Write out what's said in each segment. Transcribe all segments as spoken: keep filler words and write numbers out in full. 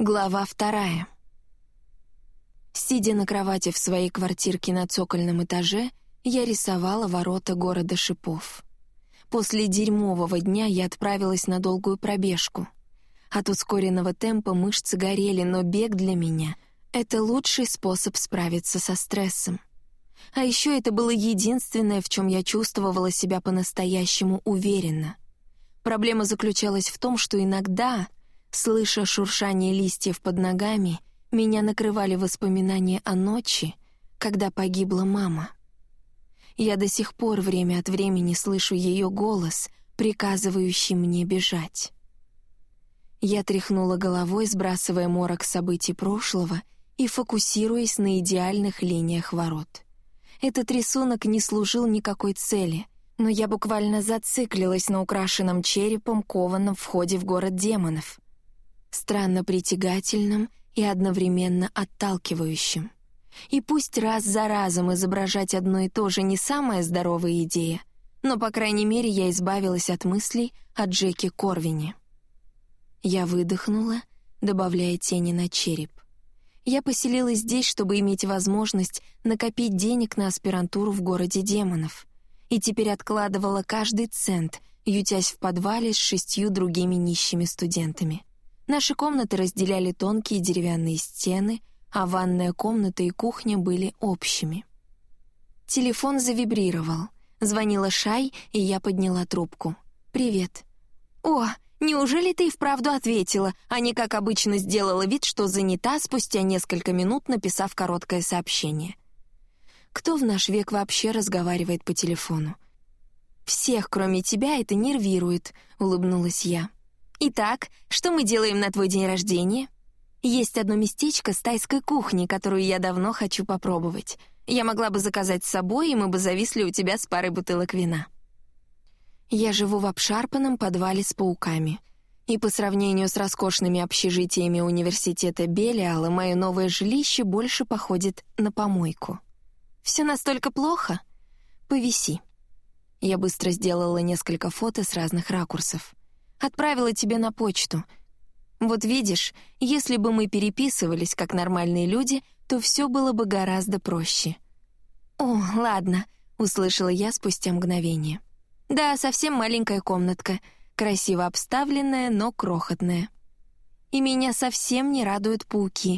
Глава вторая. Сидя на кровати в своей квартирке на цокольном этаже, я рисовала ворота города шипов. После дерьмового дня я отправилась на долгую пробежку. От ускоренного темпа мышцы горели, но бег для меня — это лучший способ справиться со стрессом. А еще это было единственное, в чем я чувствовала себя по-настоящему уверенно. Проблема заключалась в том, что иногда, слыша шуршание листьев под ногами, меня накрывали воспоминания о ночи, когда погибла мама. Я до сих пор время от времени слышу ее голос, приказывающий мне бежать. Я тряхнула головой, сбрасывая морок событий прошлого и фокусируясь на идеальных линиях ворот. Этот рисунок не служил никакой цели, но я буквально зациклилась на украшенном черепом кованом входе в город демонов. Странно притягательным и одновременно отталкивающим. И пусть раз за разом изображать одно и то же не самая здоровая идея, но, по крайней мере, я избавилась от мыслей о Джеке Корвине. Я выдохнула, добавляя тени на череп. Я поселилась здесь, чтобы иметь возможность накопить денег на аспирантуру в городе демонов, и теперь откладывала каждый цент, ютясь в подвале с шестью другими нищими студентами. Наши комнаты разделяли тонкие деревянные стены, а ванная комната и кухня были общими. Телефон завибрировал. Звонила Шай, и я подняла трубку. «Привет». «О, неужели ты и вправду ответила, а не как обычно сделала вид, что занята, спустя несколько минут написав короткое сообщение?» Кто в наш век вообще разговаривает по телефону? «Всех, кроме тебя, это нервирует», — улыбнулась я. «Итак, что мы делаем на твой день рождения? Есть одно местечко с тайской кухни, которую я давно хочу попробовать. Я могла бы заказать с собой, и мы бы зависли у тебя с парой бутылок вина». Я живу в обшарпанном подвале с пауками. И по сравнению с роскошными общежитиями университета Белиала, мое новое жилище больше походит на помойку. «Все настолько плохо? Повиси». Я быстро сделала несколько фото с разных ракурсов. Отправила тебе на почту. Вот видишь, если бы мы переписывались как нормальные люди, то все было бы гораздо проще. «О, ладно», — услышала я спустя мгновение. «Да, совсем маленькая комнатка, красиво обставленная, но крохотная. И меня совсем не радуют пауки.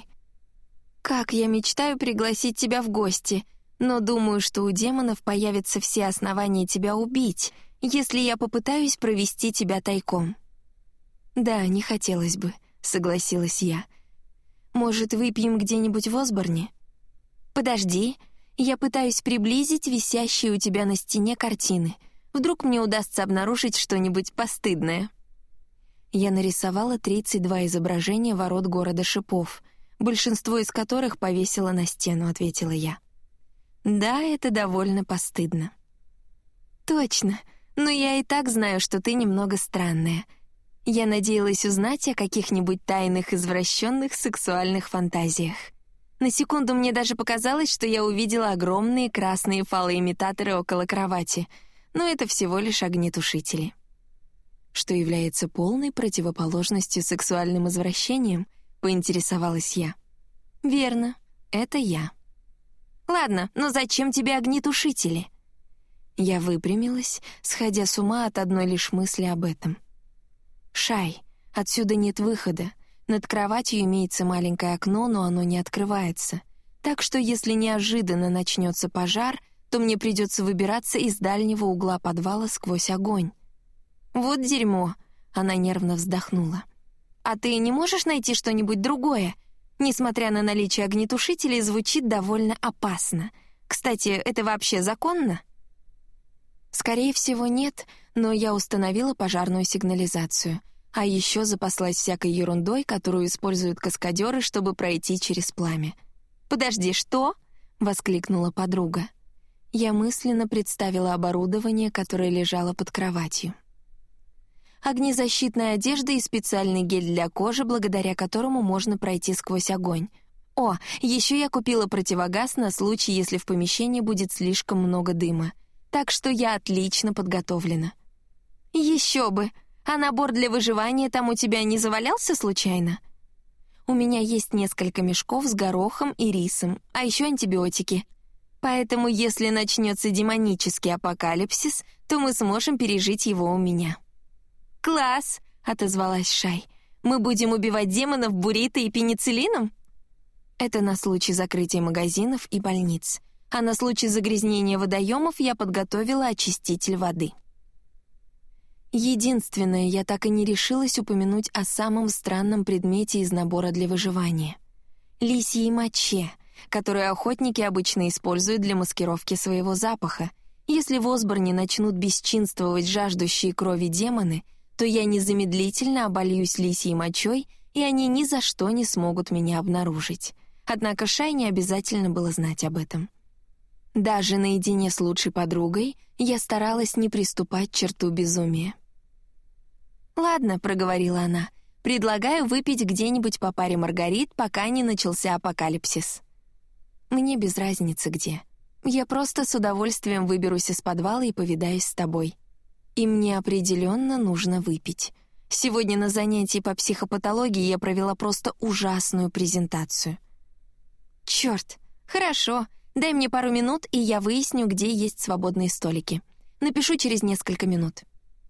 Как я мечтаю пригласить тебя в гости, но думаю, что у демонов появятся все основания тебя убить, если я попытаюсь провести тебя тайком». «Да, не хотелось бы», — согласилась я. «Может, выпьем где-нибудь в Осборне?» «Подожди, я пытаюсь приблизить висящие у тебя на стене картины. Вдруг мне удастся обнаружить что-нибудь постыдное». Я нарисовала тридцать два изображения ворот города шипов, большинство из которых повесила на стену, ответила я. «Да, это довольно постыдно». «Точно. Но я и так знаю, что ты немного странная. Я надеялась узнать о каких-нибудь тайных извращенных сексуальных фантазиях. На секунду мне даже показалось, что я увидела огромные красные фалоимитаторы около кровати, но это всего лишь огнетушители». «Что является полной противоположностью сексуальным извращениям?» — поинтересовалась я. «Верно, это я». «Ладно, но зачем тебе огнетушители?» Я выпрямилась, сходя с ума от одной лишь мысли об этом. «Шай, отсюда нет выхода. Над кроватью имеется маленькое окно, но оно не открывается. Так что если неожиданно начнется пожар, то мне придется выбираться из дальнего угла подвала сквозь огонь». «Вот дерьмо», — она нервно вздохнула. «А ты не можешь найти что-нибудь другое? Несмотря на наличие огнетушителей, звучит довольно опасно. Кстати, это вообще законно?» «Скорее всего, нет, но я установила пожарную сигнализацию, а еще запаслась всякой ерундой, которую используют каскадеры, чтобы пройти через пламя». «Подожди, что?» — воскликнула подруга. Я мысленно представила оборудование, которое лежало под кроватью. Огнезащитная одежда и специальный гель для кожи, благодаря которому можно пройти сквозь огонь. О, еще я купила противогаз на случай, если в помещении будет слишком много дыма. Так что я отлично подготовлена. «Еще бы! А набор для выживания там у тебя не завалялся случайно?» У меня есть несколько мешков с горохом и рисом, а еще антибиотики. Поэтому, если начнется демонический апокалипсис, то мы сможем пережить его у меня». «Класс!» — отозвалась Шай. «Мы будем убивать демонов буррито и пенициллином?» Это на случай закрытия магазинов и больниц. А на случай загрязнения водоемов я подготовила очиститель воды. Единственное, я так и не решилась упомянуть о самом странном предмете из набора для выживания — лисьей моче, которую охотники обычно используют для маскировки своего запаха. Если в Осборне начнут бесчинствовать жаждущие крови демоны, то я незамедлительно обольюсь лисьей мочой, и они ни за что не смогут меня обнаружить. Однако Шай не обязательно было знать об этом. Даже наедине с лучшей подругой я старалась не приступать к черту безумия. «Ладно», — проговорила она, — «предлагаю выпить где-нибудь по паре маргарит, пока не начался апокалипсис». «Мне без разницы где. Я просто с удовольствием выберусь из подвала и повидаюсь с тобой. И мне определенно нужно выпить. Сегодня на занятии по психопатологии я провела просто ужасную презентацию». «Черт, хорошо. Дай мне пару минут, и я выясню, где есть свободные столики. Напишу через несколько минут».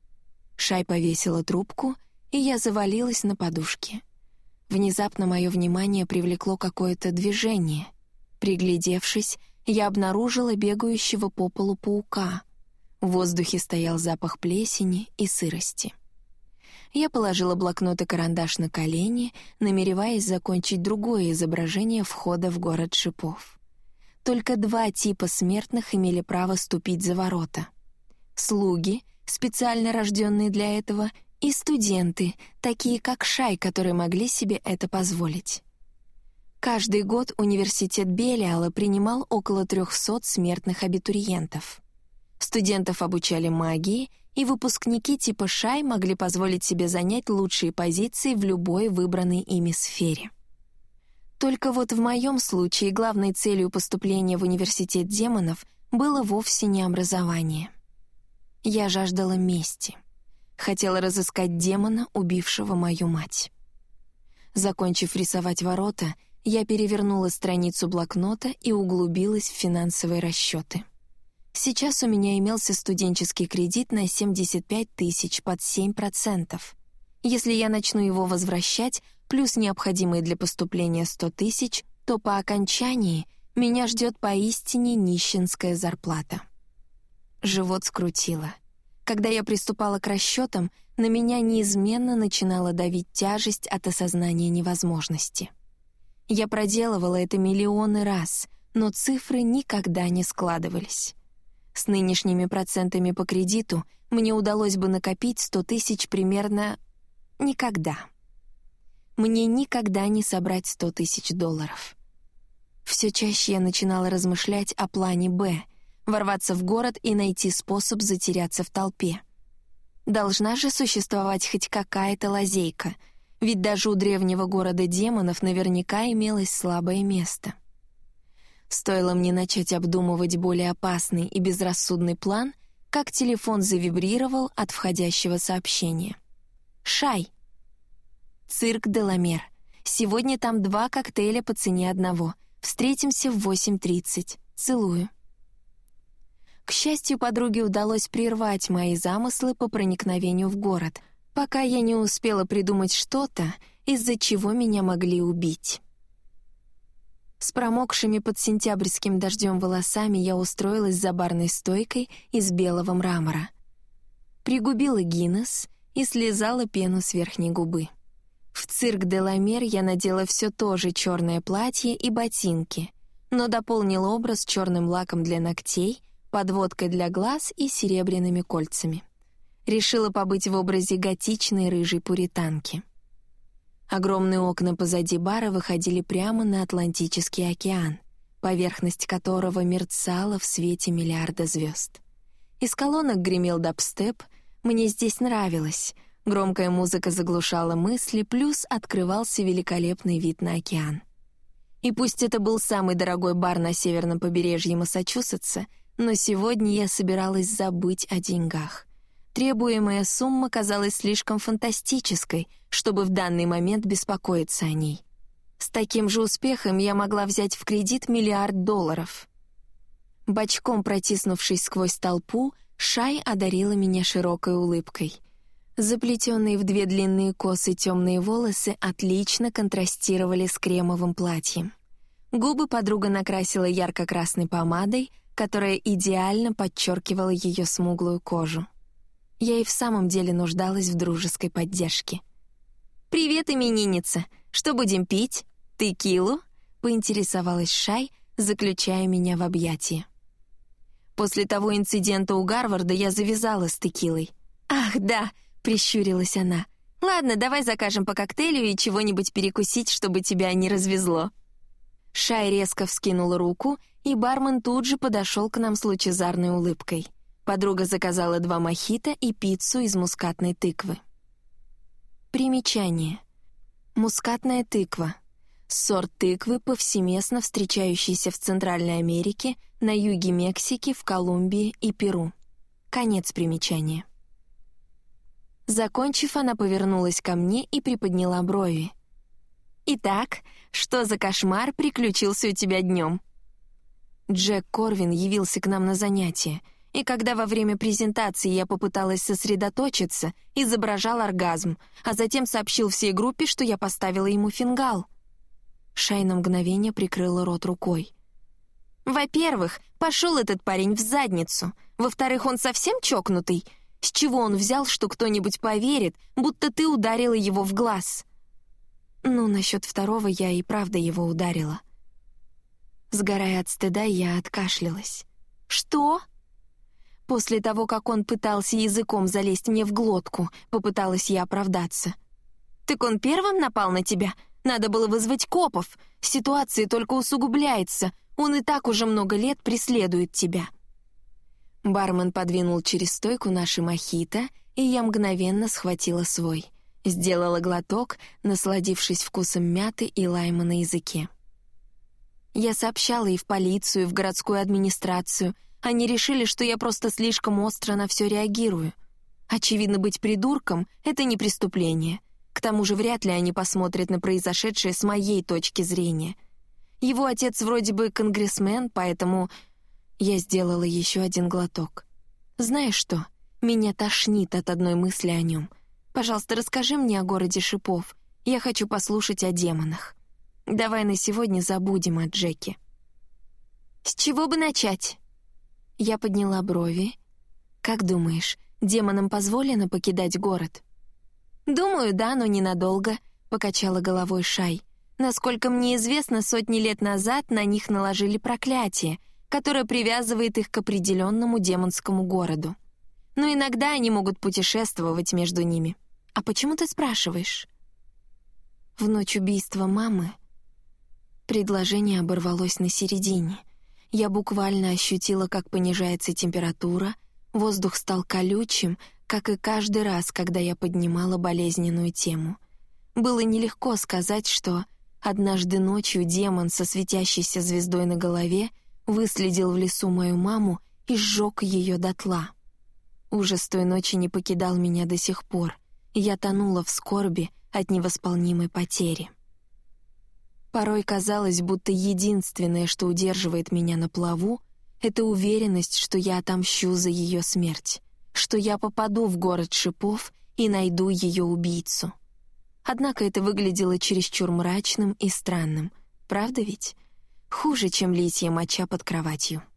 Шай повесила трубку, и я завалилась на подушке. Внезапно мое внимание привлекло какое-то движение. Приглядевшись, я обнаружила бегающего по полу паука. В воздухе стоял запах плесени и сырости. Я положила блокнот и карандаш на колени, намереваясь закончить другое изображение входа в город шипов. Только два типа смертных имели право ступить за ворота. Слуги, специально рожденные для этого, и студенты, такие как Шай, которые могли себе это позволить. Каждый год университет Белиала принимал около трехсот смертных абитуриентов. Студентов обучали магии, и выпускники типа Шай могли позволить себе занять лучшие позиции в любой выбранной ими сфере. Только вот в моем случае главной целью поступления в университет демонов было вовсе не образование. Я жаждала мести. Хотела разыскать демона, убившего мою мать. Закончив рисовать ворота, я перевернула страницу блокнота и углубилась в финансовые расчеты. Сейчас у меня имелся студенческий кредит на семьдесят пять тысяч под семь процентов. Если я начну его возвращать, плюс необходимые для поступления сто тысяч, то по окончании меня ждет поистине нищенская зарплата. Живот скрутило. Когда я приступала к расчетам, на меня неизменно начинала давить тяжесть от осознания невозможности. Я проделывала это миллионы раз, но цифры никогда не складывались. С нынешними процентами по кредиту мне удалось бы накопить сто тысяч примерно никогда. Мне никогда не собрать сто тысяч долларов. Все чаще я начинала размышлять о плане «Б», ворваться в город и найти способ затеряться в толпе. Должна же существовать хоть какая-то лазейка, ведь даже у древнего города демонов наверняка имелось слабое место. Стоило мне начать обдумывать более опасный и безрассудный план, как телефон завибрировал от входящего сообщения. «Шай!» «Цирк Деламер. Сегодня там два коктейля по цене одного. Встретимся в восемь тридцать. Целую». К счастью, подруге удалось прервать мои замыслы по проникновению в город, пока я не успела придумать что-то, из-за чего меня могли убить. С промокшими под сентябрьским дождем волосами я устроилась за барной стойкой из белого мрамора. Пригубила Гиннес и слезала пену с верхней губы. В цирк Деламер я надела все то же черное платье и ботинки, но дополнила образ черным лаком для ногтей, подводкой для глаз и серебряными кольцами. Решила побыть в образе готичной рыжей пуританки. Огромные окна позади бара выходили прямо на Атлантический океан, поверхность которого мерцала в свете миллиарда звезд. Из колонок гремел дабстеп, мне здесь нравилось. Громкая музыка заглушала мысли, плюс открывался великолепный вид на океан. И пусть это был самый дорогой бар на северном побережье Массачусетса, но сегодня я собиралась забыть о деньгах. Требуемая сумма казалась слишком фантастической, чтобы в данный момент беспокоиться о ней. С таким же успехом я могла взять в кредит миллиард долларов. Бочком протиснувшись сквозь толпу, Шай одарила меня широкой улыбкой. Заплетенные в две длинные косы темные волосы отлично контрастировали с кремовым платьем. Губы подруга накрасила ярко-красной помадой, которая идеально подчеркивала ее смуглую кожу. Я и в самом деле нуждалась в дружеской поддержке. «Привет, именинница! Что будем пить? Текилу?» — поинтересовалась Шай, заключая меня в объятия. После того инцидента у Гарварда я завязала с текилой. «Ах, да!» — прищурилась она. «Ладно, давай закажем по коктейлю и чего-нибудь перекусить, чтобы тебя не развезло». Шай резко вскинула руку, и бармен тут же подошел к нам с лучезарной улыбкой. Подруга заказала два мохито и пиццу из мускатной тыквы. Примечание. Мускатная тыква. Сорт тыквы, повсеместно встречающийся в Центральной Америке, на юге Мексики, в Колумбии и Перу. Конец примечания. Закончив, она повернулась ко мне и приподняла брови. «Итак, что за кошмар приключился у тебя днем?» Джек Корвин явился к нам на занятие, и когда во время презентации я попыталась сосредоточиться, изображал оргазм, а затем сообщил всей группе, что я поставила ему фингал. Шай на мгновение прикрыла рот рукой. «Во-первых, пошел этот парень в задницу. Во-вторых, он совсем чокнутый. С чего он взял, что кто-нибудь поверит, будто ты ударила его в глаз?» Ну, насчет второго я и правда его ударила. Сгорая от стыда, я откашлялась. «Что?» После того, как он пытался языком залезть мне в глотку, попыталась я оправдаться. «Так он первым напал на тебя? Надо было вызвать копов. Ситуация только усугубляется. Он и так уже много лет преследует тебя». Бармен подвинул через стойку наши мохито, и я мгновенно схватила свой. Сделала глоток, насладившись вкусом мяты и лайма на языке. Я сообщала и в полицию, и в городскую администрацию. Они решили, что я просто слишком остро на все реагирую. Очевидно, быть придурком — это не преступление. К тому же вряд ли они посмотрят на произошедшее с моей точки зрения. Его отец вроде бы конгрессмен, поэтому я сделала еще один глоток. Знаешь что? Меня тошнит от одной мысли о нем. Пожалуйста, расскажи мне о городе шипов. Я хочу послушать о демонах. Давай на сегодня забудем о Джеке. С чего бы начать? Я подняла брови. Как думаешь, демонам позволено покидать город? Думаю, да, но ненадолго, покачала головой Шай. Насколько мне известно, сотни лет назад на них наложили проклятие, которое привязывает их к определенному демонскому городу. Но иногда они могут путешествовать между ними. А почему ты спрашиваешь? В ночь убийства мамы предложение оборвалось на середине. Я буквально ощутила, как понижается температура, воздух стал колючим, как и каждый раз, когда я поднимала болезненную тему. Было нелегко сказать, что однажды ночью демон со светящейся звездой на голове выследил в лесу мою маму и сжег ее дотла. Ужас той ночи не покидал меня до сих пор, и я тонула в скорби от невосполнимой потери. Порой казалось, будто единственное, что удерживает меня на плаву, это уверенность, что я отомщу за ее смерть, что я попаду в город шипов и найду ее убийцу. Однако это выглядело чересчур мрачным и странным, правда ведь? Хуже, чем лисья моча под кроватью.